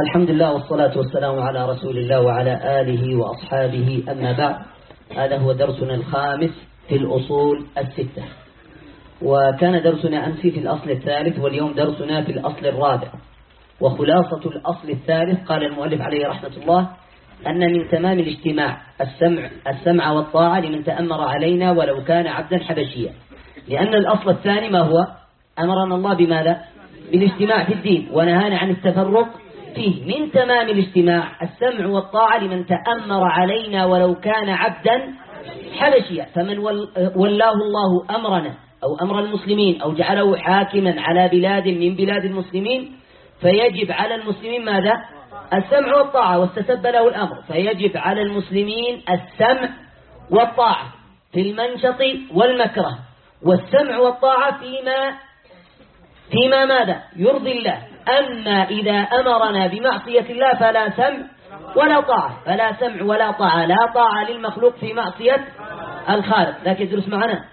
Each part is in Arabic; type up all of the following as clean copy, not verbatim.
الحمد لله والصلاة والسلام على رسول الله وعلى آله وأصحابه، أما بعد. هذا هو درسنا الخامس في الأصول الستة، وكان درسنا أمس في الأصل الثالث، واليوم درسنا في الأصل الرابع. وخلاصة الأصل الثالث قال المؤلف عليه رحمة الله أن من تمام الاجتماع السمع والطاعة لمن تأمر علينا ولو كان عبدا حبشيا، لأن الأصل الثاني ما هو؟ أمرنا الله بماذا؟ بالاجتماع في الدين ونهانا عن التفرق فيه. من تمام الاجتماع السمع والطاعة لمن تأمر علينا ولو كان عبدا حبشيا، فمن ولاه الله أمرنا أو أمر المسلمين أو جعله حاكما على بلاد من بلاد المسلمين، فيجب على المسلمين ماذا؟ السمع والطاعة، واستسب له الأمر، فيجب على المسلمين السمع والطاعة في المنشط والمكره، والسمع والطاعة فيما ماذا؟ يرضي الله. أما إذا أمرنا بمعصية الله فلا سمع ولا طاعة، فلا سمع ولا طاعة، لا طاعة للمخلوق في معصية الخالق. لكن درس معنا.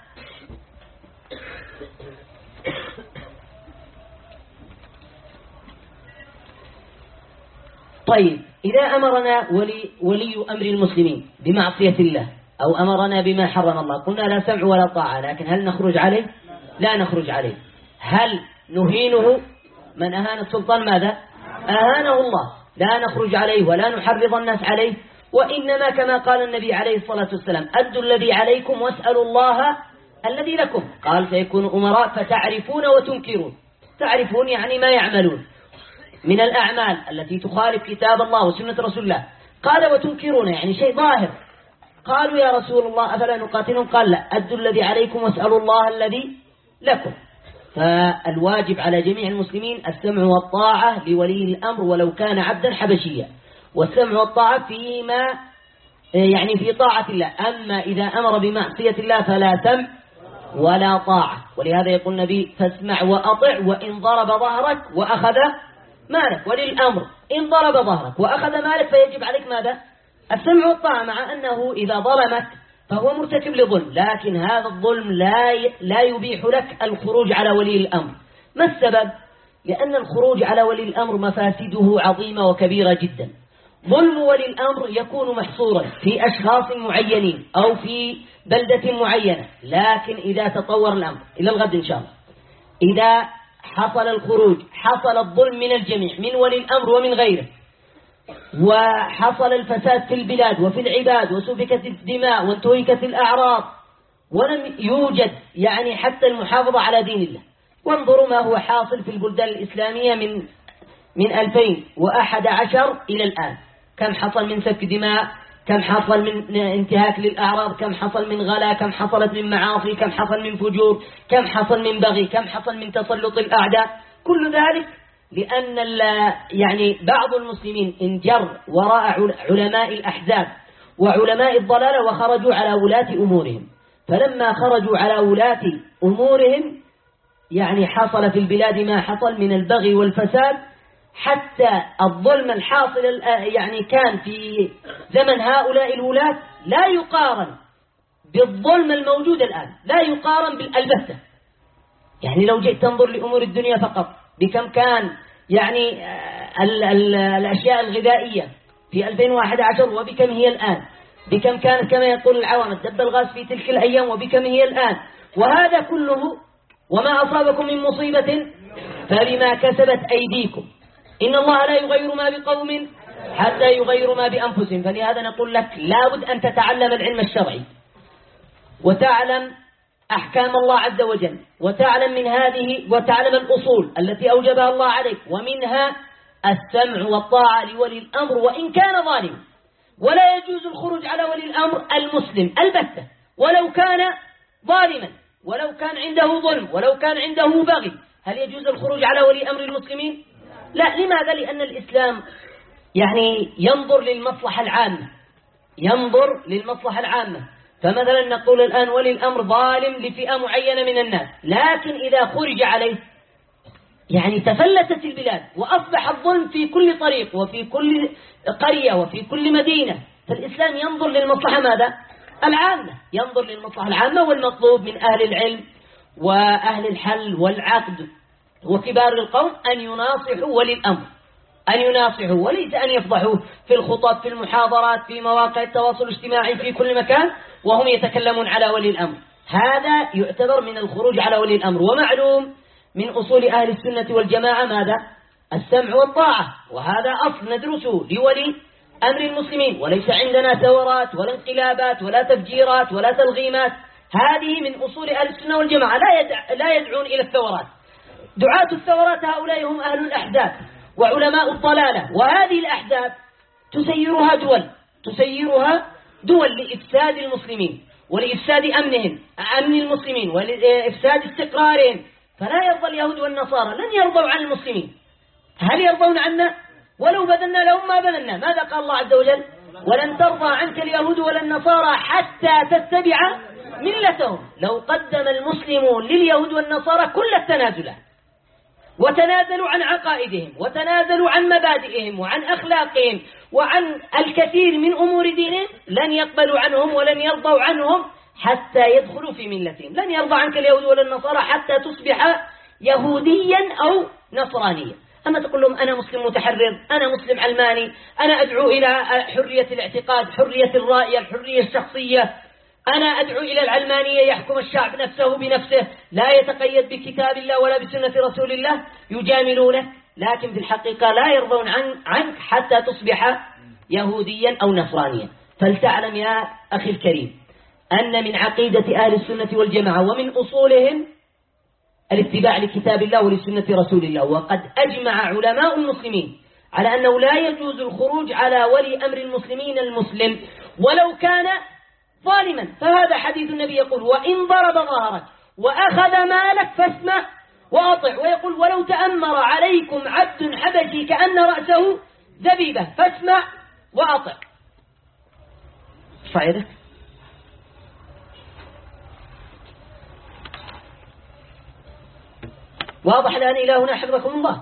طيب، إذا أمرنا ولي أمر المسلمين بمعصية الله أو أمرنا بما حرم الله، قلنا لا سمع ولا طاعة، لكن هل نخرج عليه؟ لا نخرج عليه. هل نهينه؟ من أهان السلطان ماذا؟ أهانه الله. لا نخرج عليه ولا نحرض الناس عليه، وإنما كما قال النبي عليه الصلاة والسلام: أدوا الذي عليكم واسألوا الله الذي لكم. قال: سيكون أمراء فتعرفون وتنكرون. تعرفون يعني ما يعملون من الأعمال التي تخالف كتاب الله وسنة رسول الله. قال: وتنكرون يعني شيء ظاهر. قالوا: يا رسول الله أفلا نقاتلهم؟ قال: لا، أدوا الذي عليكم واسألوا الله الذي لكم. فالواجب على جميع المسلمين السمع والطاعة لولي الأمر ولو كان عبدا حبشيا، والسمع والطاعة فيما يعني في طاعة الله. أما إذا أمر بمعصية الله فلا سمع ولا طاعة. ولهذا يقول النبي: فاسمع وأطع وإن ضرب ظهرك وأخذ مالك. وللأمر إن ضرب ظهرك وأخذ مالك فيجب عليك ماذا؟ السمع والطاعة، مع أنه إذا ظلمك فهو مرتكب لظلم، لكن هذا الظلم لا يبيح لك الخروج على ولي الأمر. ما السبب؟ لأن الخروج على ولي الأمر مفاسده عظيمة وكبيرة جدا. ظلم ولي الأمر يكون محصورا في أشخاص معينين أو في بلدة معينة، لكن إذا تطور الأمر إلى الغد إن شاء الله، إذا حصل الخروج، حصل الظلم من الجميع، من ولي الأمر ومن غيره، وحصل الفساد في البلاد وفي العباد، وسفكت الدماء وانتهكت الأعراض، ولم يوجد يعني حتى المحافظة على دين الله. وانظروا ما هو حاصل في البلدان الإسلامية من 2011 إلى الآن. كم حصل من سفك دماء، كم حصل من انتهاك للأعراض، كم حصل من غلا، كم حصلت من معاصي، كم حصل من فجور، كم حصل من بغي، كم حصل من تسلط الأعداء. كل ذلك لأن يعني بعض المسلمين انجر وراء علماء الأحزاب وعلماء الضلالة وخرجوا على ولاة أمورهم. فلما خرجوا على ولاة أمورهم يعني حصل في البلاد ما حصل من البغي والفساد، حتى الظلم الحاصل يعني كان في زمن هؤلاء الولاة لا يقارن بالظلم الموجود الآن، لا يقارن بالبتة. يعني لو جئت تنظر لأمور الدنيا فقط، بكم كان يعني الأشياء الغذائية في 2011 وبكم هي الآن، بكم كانت كما يقول العوام دب الغاز في تلك الأيام وبكم هي الآن. وهذا كله وما أصابكم من مصيبة فبما كسبت أيديكم، إن الله لا يغير ما بقوم حتى يغيروا ما بأنفسهم. فلهذا نقول لك لابد أن تتعلم العلم الشرعي وتعلم أحكام الله عز وجل، وتعلم من هذه وتعلم الأصول التي أوجبها الله عليك، ومنها السمع والطاعة لولي الأمر وإن كان ظالما. ولا يجوز الخروج على ولي الأمر المسلم البتة ولو كان ظالما، ولو كان عنده ظلم، ولو كان عنده بغي. هل يجوز الخروج على ولي أمر المسلمين؟ لا. لماذا؟ لأن الإسلام يعني ينظر للمصلحة العامة، ينظر للمصلحة العامة. فمثلا نقول الآن ولي الأمر ظالم لفئة معينة من الناس، لكن إذا خرج عليه يعني تفلتت البلاد وأصبح الظلم في كل طريق وفي كل قرية وفي كل مدينة. فالإسلام ينظر للمصلحة ماذا؟ العامة، ينظر للمصلحة العامة. والمطلوب من أهل العلم وأهل الحل والعقد وكبار القوم أن يناصحوا ولي الأمر، أن يناصحوا وليس أن يفضحوه في الخطب، في المحاضرات، في مواقع التواصل الاجتماعي، في كل مكان وهم يتكلمون على ولي الأمر. هذا يعتبر من الخروج على ولي الأمر. ومعلوم من أصول أهل السنة والجماعة ماذا؟ السمع والطاعة، وهذا أصل ندرسه لولي أمر المسلمين، وليس عندنا ثورات ولا انقلابات ولا تفجيرات ولا تلغيمات. هذه من أصول أهل السنة والجماعة، لا يدعون إلى الثورات. دعاة الثورات هؤلاء هم أهل الأحزاب وعلماء الضلالة، وهذه الأحزاب تسيرها دول لإفساد المسلمين ولإفساد أمن المسلمين ولإفساد استقرارهم. فلا يرضى اليهود والنصارى، لن يرضوا عن المسلمين. هل يرضون عنا؟ ولو بذلنا لهم ما بذلنا. ماذا قال الله عز وجل؟ ولن ترضى عنك اليهود ولا النصارى حتى تتبع ملتهم. لو قدم المسلمون لليهود والنصارى كل التنازلات، وتنازلوا عن عقائدهم وتنازلوا عن مبادئهم وعن أخلاقهم وعن الكثير من أمور دينهم، لن يقبلوا عنهم ولن يرضوا عنهم حتى يدخلوا في ملتهم. لن يرضى عنك اليهود ولا النصارى حتى تصبح يهوديا أو نصرانيا. أما تقول لهم أنا مسلم متحرر، أنا مسلم علماني، أنا أدعو إلى حرية الاعتقاد، حرية الرأي، الحرية الشخصية، أنا أدعو إلى العلمانية، يحكم الشعب نفسه بنفسه، لا يتقيد بكتاب الله ولا بسنة رسول الله، يجاملونك، لكن في الحقيقة لا يرضون عنك حتى تصبح يهوديا أو نصرانيا. فلتعلم يا أخي الكريم أن من عقيدة أهل السنة والجماعة ومن أصولهم الاتباع لكتاب الله ولسنة رسول الله. وقد أجمع علماء المسلمين على أنه لا يجوز الخروج على ولي أمر المسلمين المسلم ولو كان ظالما. فهذا حديث النبي يقول: وإن ضرب ظهرك وأخذ مالك فاسمع وأطع. ويقول: ولو تأمر عليكم عبد حبشي كأن رأسه زبيبة فاسمع وأطع. صعيدك واضح الآن إلى هنا حفظكم الله.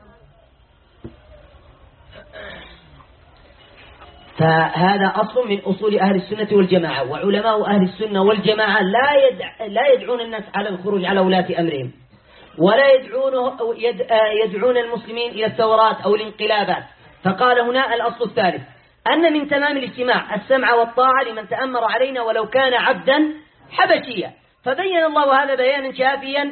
فهذا أصل من أصول أهل السنة والجماعة. وعلماء أهل السنة والجماعة لا يدعون الناس على الخروج على ولاة أمرهم، ولا يدعون المسلمين إلى الثورات أو الانقلابات. فقال هنا الأصل الثالث: أن من تمام الاجتماع السمع والطاعة لمن تأمر علينا ولو كان عبدا حبشيا. فبين الله هذا بيانا كافيا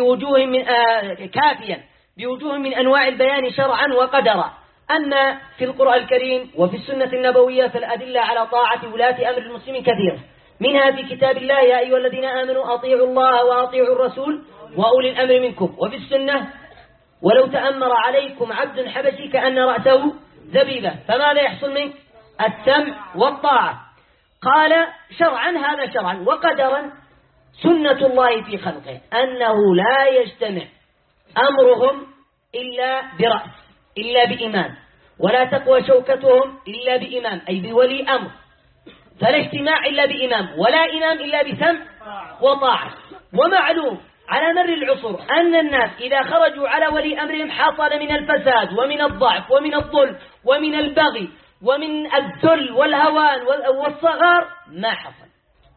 بوجوه من أنواع البيان شرعا وقدرا. أما في القرآن الكريم وفي السنة النبوية فالأدلة على طاعة ولاة أمر المسلمين كثيرة، منها في كتاب الله: يا أيها الذين آمنوا أطيعوا الله وأطيعوا الرسول وأولي الأمر منكم. وفي السنة: ولو تأمر عليكم عبد حبشي كأن رأسه زبيبة. فماذا يحصل منك؟ السمع والطاعة. قال شرعا هذا شرعا، وقدرا سنة الله في خلقه أنه لا يجتمع أمرهم إلا برأس، إلا بإمام، ولا تقوى شوكتهم إلا بإمام أي بولي أمر. فلا اجتماع إلا بإمام، ولا إمام إلا بسمع وطاعة. ومعلوم على مر العصور أن الناس إذا خرجوا على ولي أمرهم حصل من الفساد ومن الضعف ومن الظلم ومن البغي ومن الذل والهوان والصغار ما حصل.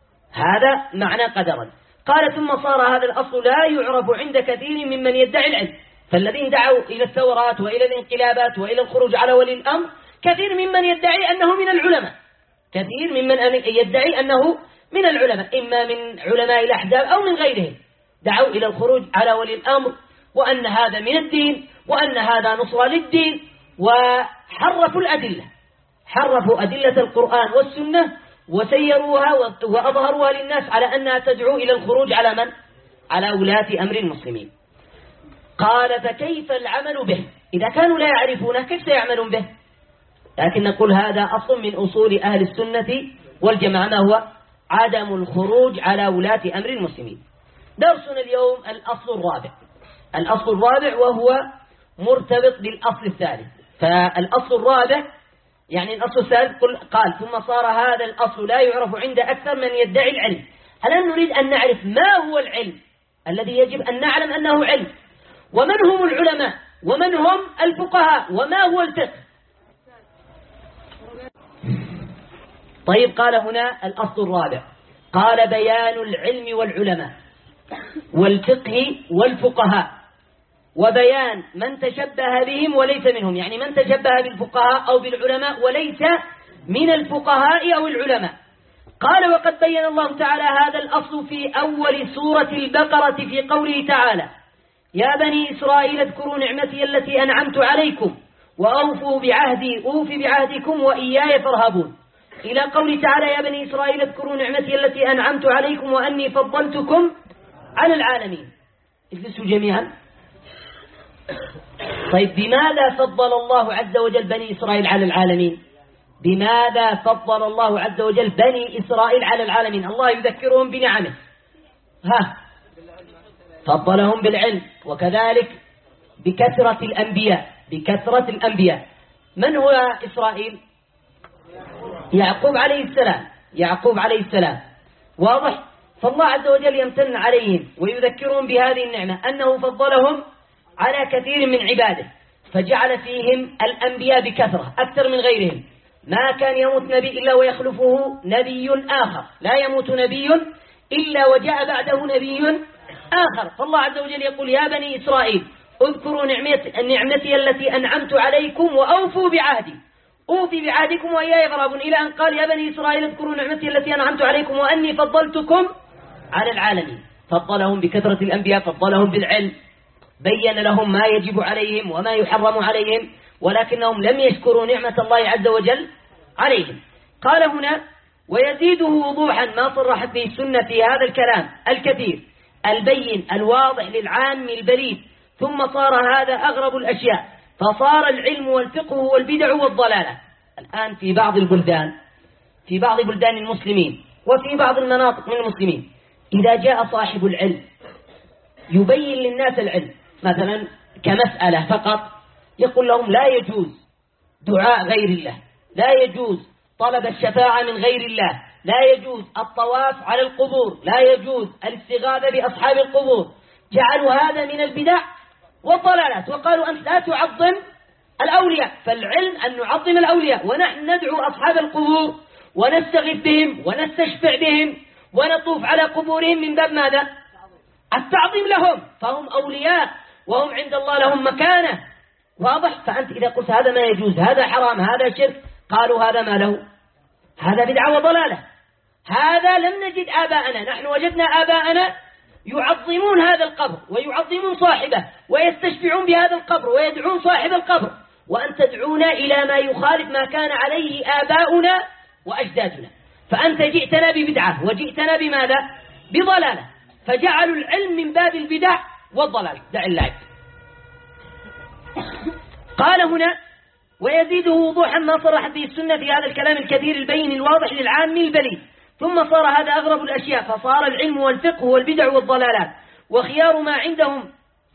هذا معنى قدرا. قال: ثم صار هذا الأصل لا يعرف عند كثير ممن يدعي العلم. فالذين دعوا إلى الثورات وإلى الانقلابات وإلى الخروج على ولي الأمر كثير ممن يدعي أنه من العلماء، كثير ممن يدعي أنه من العلماء، إما من علماء الأحزاب أو من غيرهم، دعوا إلى الخروج على ولي الأمر وأن هذا من الدين وأن هذا نصرة للدين، وحرفوا الأدلة، حرفوا أدلة القرآن والسنة وسيروها وأظهروها للناس على أنها تدعو إلى الخروج على من؟ على ولاة أمر المسلمين. قال: فكيف العمل به؟ إذا كانوا لا يعرفونه كيف سيعملون به؟ لكن نقول هذا أصل من أصول أهل السنة والجماعة، ما هو؟ عدم الخروج على ولاة أمر المسلمين. درسنا اليوم الأصل الرابع. الأصل الرابع وهو مرتبط بالأصل الثالث. فالأصل الرابع يعني الأصل الثالث قال: ثم صار هذا الأصل لا يعرف عند أكثر من يدعي العلم. هل نريد أن نعرف ما هو العلم الذي يجب أن نعلم أنه علم، ومن هم العلماء، ومن هم الفقهاء، وما هو الفقه. طيب، قال هنا الأصل الرابع، قال: بيان العلم والعلماء والفقه والفقهاء. وبيان من تشبه بهم وليس منهم، يعني من تشبه بالفقهاء أو بالعلماء وليس من الفقهاء أو العلماء. قال وقد بين الله تعالى هذا الأصل في أول سورة البقرة في قوله تعالى يا بني إسرائيل اذكروا نعمتي التي أنعمت عليكم وأوفوا بعهدي أوف بعهدكم وإياي فارهبون، إلى قوله تعالى يا بني إسرائيل اذكروا نعمتي التي أنعمت عليكم وأني فضلتكم على العالمين. اجلسوا جميعا. طيب بماذا فضل الله عز وجل بني إسرائيل على العالمين؟ بماذا فضل الله عز وجل بني إسرائيل على العالمين؟ الله يذكرهم بنعمه. فضلهم بالعلم، وكذلك بكثرة الأنبياء. من هو إسرائيل؟ يعقوب عليه السلام. واضح؟ فالله عز وجل يمتن عليهم ويذكرهم بهذه النعمة أنه فضلهم على كثير من عباده، فجعل فيهم الأنبياء بكثرة أكثر من غيرهم. ما كان يموت نبي إلا ويخلفه نبي آخر، لا يموت نبي إلا وجاء بعده نبي آخر. فالله عز وجل يقول يا بني إسرائيل اذكروا نعمتي التي أنعمت عليكم وأوفوا بعهدي أوفي بعهدكم وإياي فارهبون، إلى أن قال يا بني إسرائيل اذكروا نعمتي التي أنعمت عليكم وأني فضلتكم على العالمين. فضلهم بكثرة الأنبياء، فضلهم بالعلم، بين لهم ما يجب عليهم وما يحرم عليهم، ولكنهم لم يشكروا نعمة الله عز وجل عليهم. قال هنا ويزيده وضوحا ما صرحت به السنة في هذا الكلام الكثير البين الواضح للعام البليد، ثم صار هذا أغرب الأشياء، فصار العلم والفقه والبدع والضلالة الآن في بعض بلدان المسلمين وفي بعض المناطق من المسلمين. إذا جاء صاحب العلم يبين للناس العلم مثلا كمسألة فقط، يقول لهم لا يجوز دعاء غير الله، لا يجوز طلب الشفاعة من غير الله، لا يجوز الطواف على القبور، لا يجوز الاستغاثة بأصحاب القبور. جعلوا هذا من البدع والضلالات، وقالوا أنت لا تعظم الأولياء. فالعلم أن نعظم الأولياء، ونحن ندعو أصحاب القبور ونستغيث بهم ونستشفع بهم ونطوف على قبورهم من باب ماذا؟ التعظيم لهم، فهم أولياء وهم عند الله لهم مكانة. واضح؟ فأنت إذا قلت هذا ما يجوز، هذا حرام، هذا شرك، قالوا هذا ما له؟ هذا بدعة وضلالة. هذا لم نجد آباءنا، نحن وجدنا آباءنا يعظمون هذا القبر ويعظمون صاحبه ويستشفعون بهذا القبر ويدعون صاحب القبر، وأنت تدعونا إلى ما يخالف ما كان عليه آباؤنا وأجدادنا. فأنت جئتنا ببدعة وجئتنا بماذا؟ بضلالة. فجعلوا العلم من باب البدع والضلال. دع اللعب. قال هنا ويزيده وضوحا ما صرحت به السنة في هذا الكلام الكثير البين الواضح للعام البليد، ثم صار هذا أغرب الأشياء، فصار العلم والفقه والبدع والضلالات وخيار ما عندهم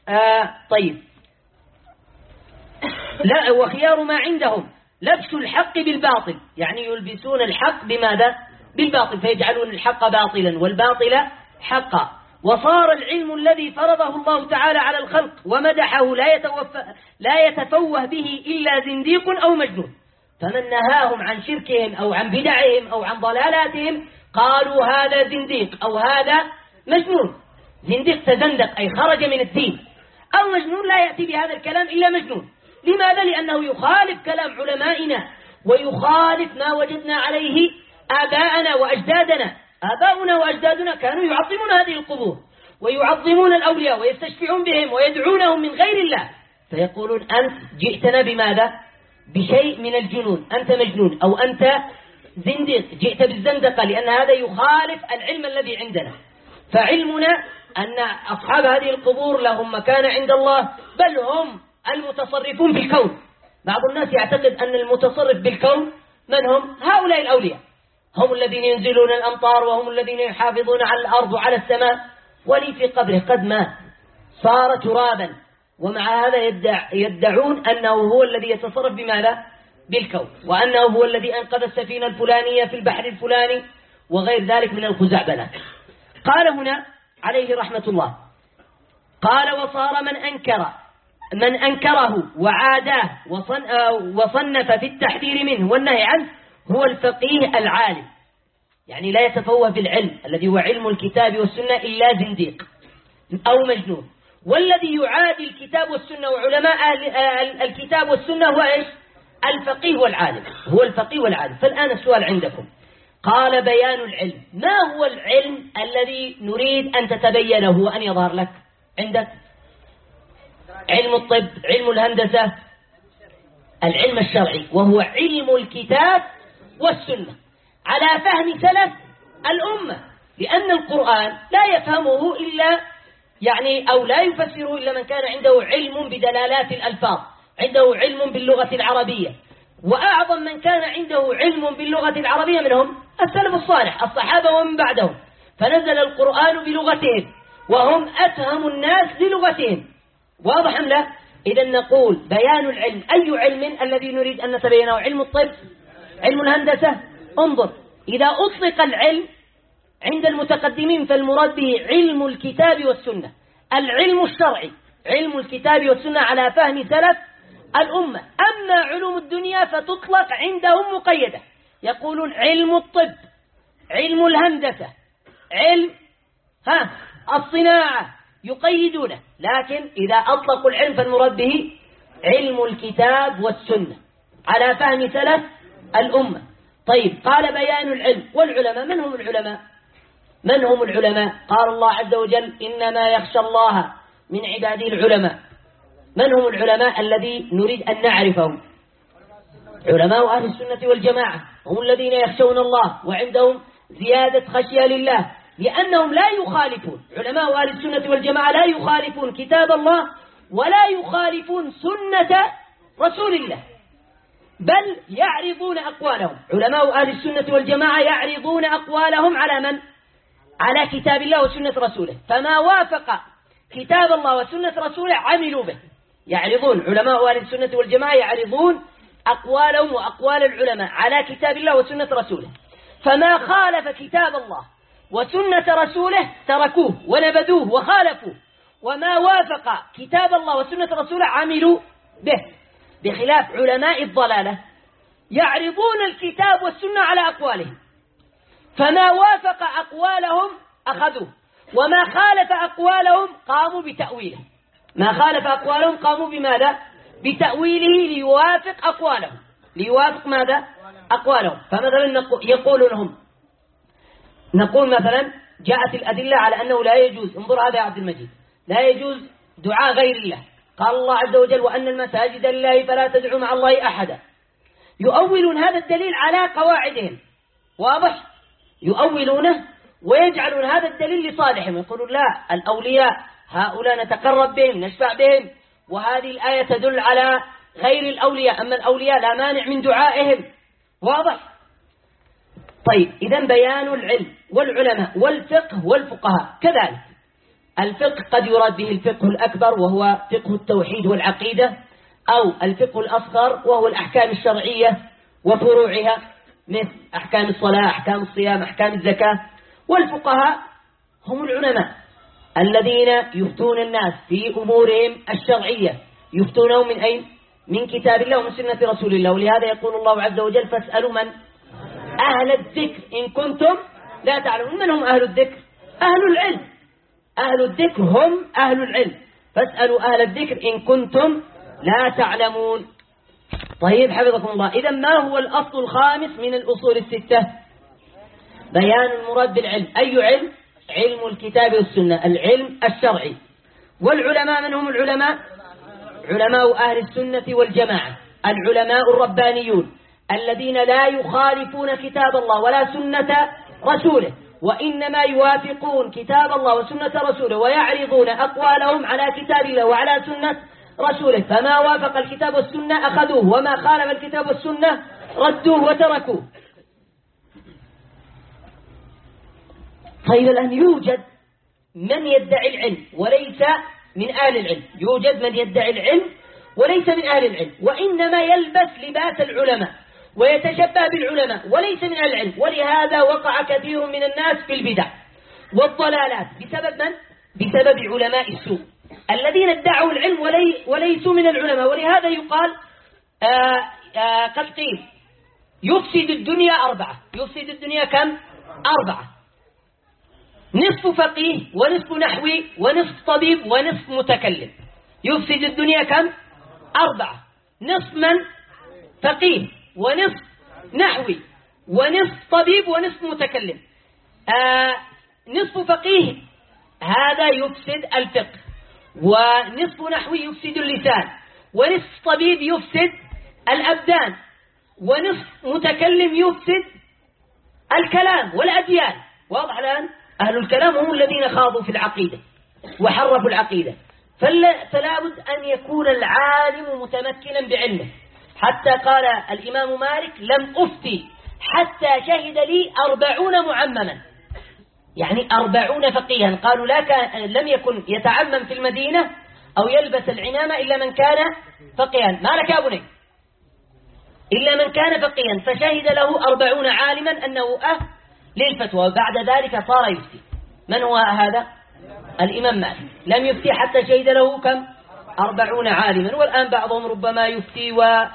وخيار ما عندهم لبس الحق بالباطل، يعني يلبسون الحق بماذا؟ بالباطل، فيجعلون الحق باطلا والباطل حقا. وصار العلم الذي فرضه الله تعالى على الخلق ومدحه لا يتفوه به إلا زنديق أو مجنون. فمن نهاهم عن شركهم أو عن بدعهم أو عن ضلالاتهم قالوا هذا زنديق أو هذا مجنون. زنديق تزندق أي خرج من الدين، أو مجنون لا يأتي بهذا الكلام إلا مجنون. لماذا؟ لأنه يخالف كلام علمائنا ويخالف ما وجدنا عليه آباءنا وأجدادنا. آباؤنا وأجدادنا كانوا يعظمون هذه القبور ويعظمون الأولياء ويستشفعون بهم ويدعونهم من غير الله، فيقولون أنت جئتنا بماذا؟ بشيء من الجنون، أنت مجنون أو أنت زنديق، جئت بالزندقة، لأن هذا يخالف العلم الذي عندنا. فعلمنا أن أصحاب هذه القبور لهم مكان عند الله، بل هم المتصرفون بالكون. بعض الناس يعتقد أن المتصرف بالكون من هم؟ هؤلاء الأولياء، هم الذين ينزلون الأمطار وهم الذين يحافظون على الأرض وعلى السماء. ولي في قبره قد مات صار ترابا، ومع هذا يدعون أنه هو الذي يتصرف بماذا؟ بالكون، وأنه هو الذي أنقذ السفينة الفلانية في البحر الفلاني وغير ذلك من الخزعبلات. قال هنا عليه رحمة الله، قال وصار من أنكره وعاداه وصنف في التحذير منه والنهي عنه هو الفقيه العالم، يعني لا يتفوه بالعلم الذي هو علم الكتاب والسنة إلا زنديق أو مجنون. والذي يعادي الكتاب والسنة وعلماء الكتاب والسنة هو إيش؟ الفقيه والعالم، هو الفقيه والعالم. فالآن السؤال عندكم، قال بيان العلم، ما هو العلم الذي نريد أن تتبينه وأن يظهر لك عندك؟ علم الطب، علم الهندسة، العلم الشرعي، وهو علم الكتاب والسنة على فهم سلف الأمة، لأن القرآن لا يفهمه إلا أو لا يفسره إلا من كان عنده علم بدلالات الألفاظ، عنده علم باللغة العربية. وأعظم من كان عنده علم باللغة العربية منهم السلف الصالح، الصحابة ومن بعدهم، فنزل القرآن بلغتهم وهم أفهم الناس للغتهم. واضح أم لا؟ إذا نقول بيان العلم، أي علم الذي نريد أن نتبينه؟ علم الطب، علم الهندسة. انظر، إذا أطلق العلم عند المتقدمين فالمراد به علم الكتاب والسنة، العلم الشرعي، علم الكتاب والسنة على فهم سلف الأمة. أما علوم الدنيا فتطلق عندهم مقيدة، يقولون علم الطب، علم الهندسة، علم الصناعة، يقيدونه. لكن إذا أطلقوا العلم فالمراد به علم الكتاب والسنة على فهم سلف الأمة. طيب، قال بيان العلم. والعلماء، من هم العلماء؟ من هم العلماء؟ قال الله عز وجل إنما يخشى الله من عباده العلماء. من هم العلماء الذي نريد أن نعرفهم؟ علماء أهل السنة والجماعة، هم الذين يخشون الله وعندهم زيادة خشية لله، لأنهم لا يخالفون. علماء أهل السنة والجماعة لا يخالفون كتاب الله ولا يخالفون سنة رسول الله، بل يعرضون أقوالهم. علماء أهل السنة والجماعة يعرضون أقوالهم على من؟ على كتاب الله وسنة رسوله، فما وافق كتاب الله وسنة رسوله عملوا به. يعرضون علماء أهل السنة والجماعة يعرضون أقوالهم وأقوال العلماء على كتاب الله وسنة رسوله، فما خالف كتاب الله وسنة رسوله تركوه ونبذوه وخالفوه، وما وافق كتاب الله وسنة رسوله عملوا به. بخلاف علماء الضلالة يعرضون الكتاب والسنة على أقوالهم، فما وافق أقوالهم أخذوه، وما خالف أقوالهم قاموا بتأويله. ما خالف أقوالهم قاموا بماذا؟ بتأويله ليوافق أقوالهم، ليوافق ماذا؟ أقوالهم. فمثلا يقولون هم، نقول مثلا جاءت الأدلة على أنه لا يجوز، انظر هذا يا عبد المجيد، لا يجوز دعاء غير الله. قال الله عز وجل وأن المساجد لله فلا تدعوا مع الله أحدا. يؤولون هذا الدليل على قواعدهم، واضح؟ يؤولونه ويجعلون هذا الدليل لصالحهم، يقولون لا، الأولياء هؤلاء نتقرب بهم نشفع بهم، وهذه الآية تدل على غير الأولياء، أما الأولياء لا مانع من دعائهم. واضح؟ طيب، إذن بيان العلم والعلماء والفقه والفقهاء كذلك. الفقه قد يراد به الفقه الأكبر وهو فقه التوحيد والعقيدة، أو الفقه الأصغر وهو الأحكام الشرعية وفروعها مثل أحكام الصلاة، أحكام الصيام، أحكام الزكاة. والفقهاء هم العلماء الذين يفتون الناس في أمورهم الشرعية، يفتونهم من أين؟ من كتاب الله ومن سنة رسول الله. ولهذا يقول الله عز وجل فاسألوا من؟ أهل الذكر إن كنتم لا تعلمون. من هم أهل الذكر؟ أهل العلم. أهل الذكر هم أهل العلم، فاسألوا أهل الذكر إن كنتم لا تعلمون. طيب، حفظكم الله. إذا ما هو الأصل الخامس من الأصول الستة؟ بيان المراد بالعلم. أي علم؟ علم الكتاب والسنة، العلم الشرعي. والعلماء من هم العلماء؟ علماء أهل السنة والجماعة، العلماء الربانيون الذين لا يخالفون كتاب الله ولا سنة رسوله، وإنما يوافقون كتاب الله وسنة رسوله ويعرضون أقوالهم على كتاب الله وعلى سنة رسوله، فما وافق الكتاب والسنة أخذوه، وما خالف الكتاب والسنة ردوه وتركوه. طيب، الآن يوجد من يدعي العلم وليس من أهل العلم، يوجد من يدعي العلم وليس من أهل العلم، وإنما يلبس لباس العلماء ويتشبه بالعلماء وليس من أهل العلم. ولهذا وقع كثير من الناس في البدع والضلالات بسبب من؟ بسبب علماء السوء الذين ادعوا العلم وليسوا من العلماء. ولهذا يقال قد قيل يفسد الدنيا 4. يفسد الدنيا كم؟ 4. نصف فقيه ونصف نحوي ونصف طبيب ونصف متكلم يفسد الدنيا كم؟ 4. نصف من؟ فقيه ونصف نحوي ونصف طبيب ونصف متكلم. نصف فقيه هذا يفسد الفقه، ونصف نحوي يفسد اللسان، ونصف طبيب يفسد الأبدان، ونصف متكلم يفسد الكلام والأديان. واضح الآن؟ أهل الكلام هم الذين خاضوا في العقيدة وحرفوا العقيدة، فلا بد أن يكون العالم متمكنا بعلمه. حتى قال الإمام مالك: لم أفتي حتى شهد لي 40 معمما، يعني 40 فقيها. قالوا لم يكن يتعمم في المدينة أو يلبس العمامة إلا من كان فقيها. ما لك يا بني؟ إلا من كان فقيها، فشهد له 40 عالما أنه للفتوى، وبعد ذلك صار يفتي. من هو هذا؟ الإمام مالك. لم يفتي حتى شهد له كم؟ 40 عالما. والآن بعضهم ربما يفتي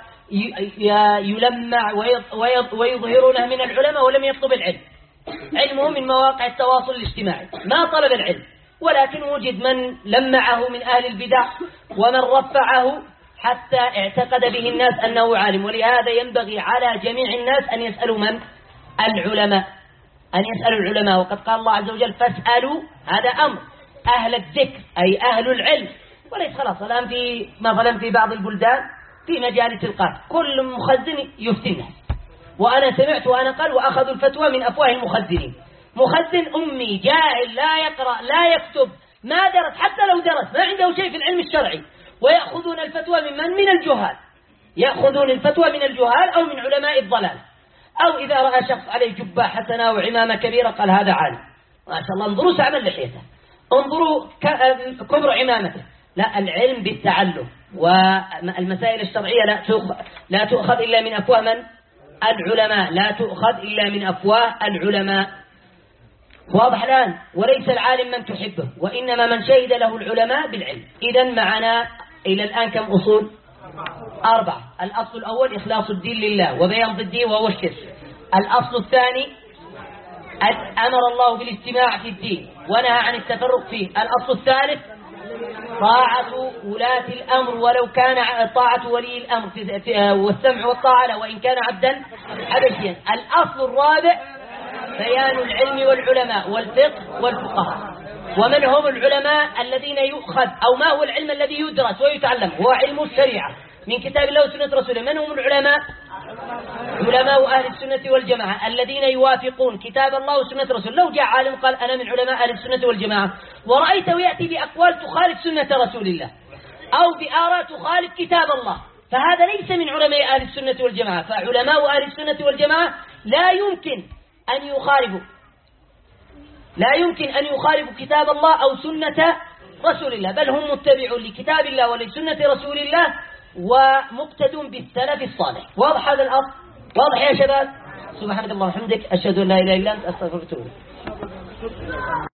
ويلمع ويظهرونه من العلماء ولم يطلب العلم. علمه من مواقع التواصل الاجتماعي، ما طلب العلم، ولكن وجد من لمعه من أهل البدع ومن رفعه حتى اعتقد به الناس أنه عالم. ولهذا ينبغي على جميع الناس أن يسألوا من؟ العلماء، أن يسألوا العلماء. وقد قال الله عز وجل: فاسألوا، هذا أمر، أهل الذكر أي أهل العلم. وليس خلاص الآن في مثلا في بعض البلدان في مجالس القاضي كل مخزن يفتي الناس، وأنا سمعت وأنا قال وأخذوا الفتوى من أفواه المخزنين. مخزن أمي جاهل لا يقرأ لا يكتب ما درس، حتى لو درس ما عنده شيء في العلم الشرعي، ويأخذون الفتوى من الجهال، يأخذون الفتوى من الجهال أو من علماء الضلال. أو إذا رأى شخص عليه جبة حسنة وعمامة كبيرة قال هذا عالم، ما شاء الله، انظروا سعمل لحيته، انظروا كبر عمامته. لا، العلم بالتعلم، والمسائل الشرعية لا تؤخذ إلا من أفواه من؟ العلماء، لا تؤخذ إلا من أفواه العلماء. واضح الآن؟ وليس العالم من تحبه، وإنما من شهد له العلماء بالعلم. إذن معنا إلى الآن كم أصول؟ 4. الأصل الأول إخلاص الدين لله وبيان ضده وهو الشرك. الأصل الثاني أمر الله بالاجتماع في الدين ونهى عن التفرق فيه. الأصل الثالث طاعة ولاة الأمر ولو كان طاعة ولي الأمر والسمع والطاعة له وإن كان عبدا حبشيا. الأصل الرابع بيان العلم والعلماء والفقه والفقهاء. ومن هم العلماء الذين يؤخذ، أو ما هو العلم الذي يدرس ويتعلم؟ هو علم الشريعة من كتاب الله وسنة رسوله. من هم العلماء؟ علماء أهل السنة والجماعة الذين يوافقون كتاب الله وسنة رسوله. لو جاء عالم قال أنا من علماء أهل السنة والجماعة ورأيته يأتي بأقوال تخالف سنة رسول الله أو بآراء تخالف كتاب الله، فهذا ليس من علماء أهل السنة والجماعة. فعلماء أهل السنة والجماعة لا يمكن أن يخالفوا كتاب الله أو سنة رسول الله، بل هم متبعون لكتاب الله ولسنة رسول الله ومقتدون بالسلف الصالح. واضح هذا الأصل؟ واضح يا شباب؟ سبحانك اللهم وبحمدك، أشهد أن لا إله إلا أنت، أستغفرك وأتوب إليك.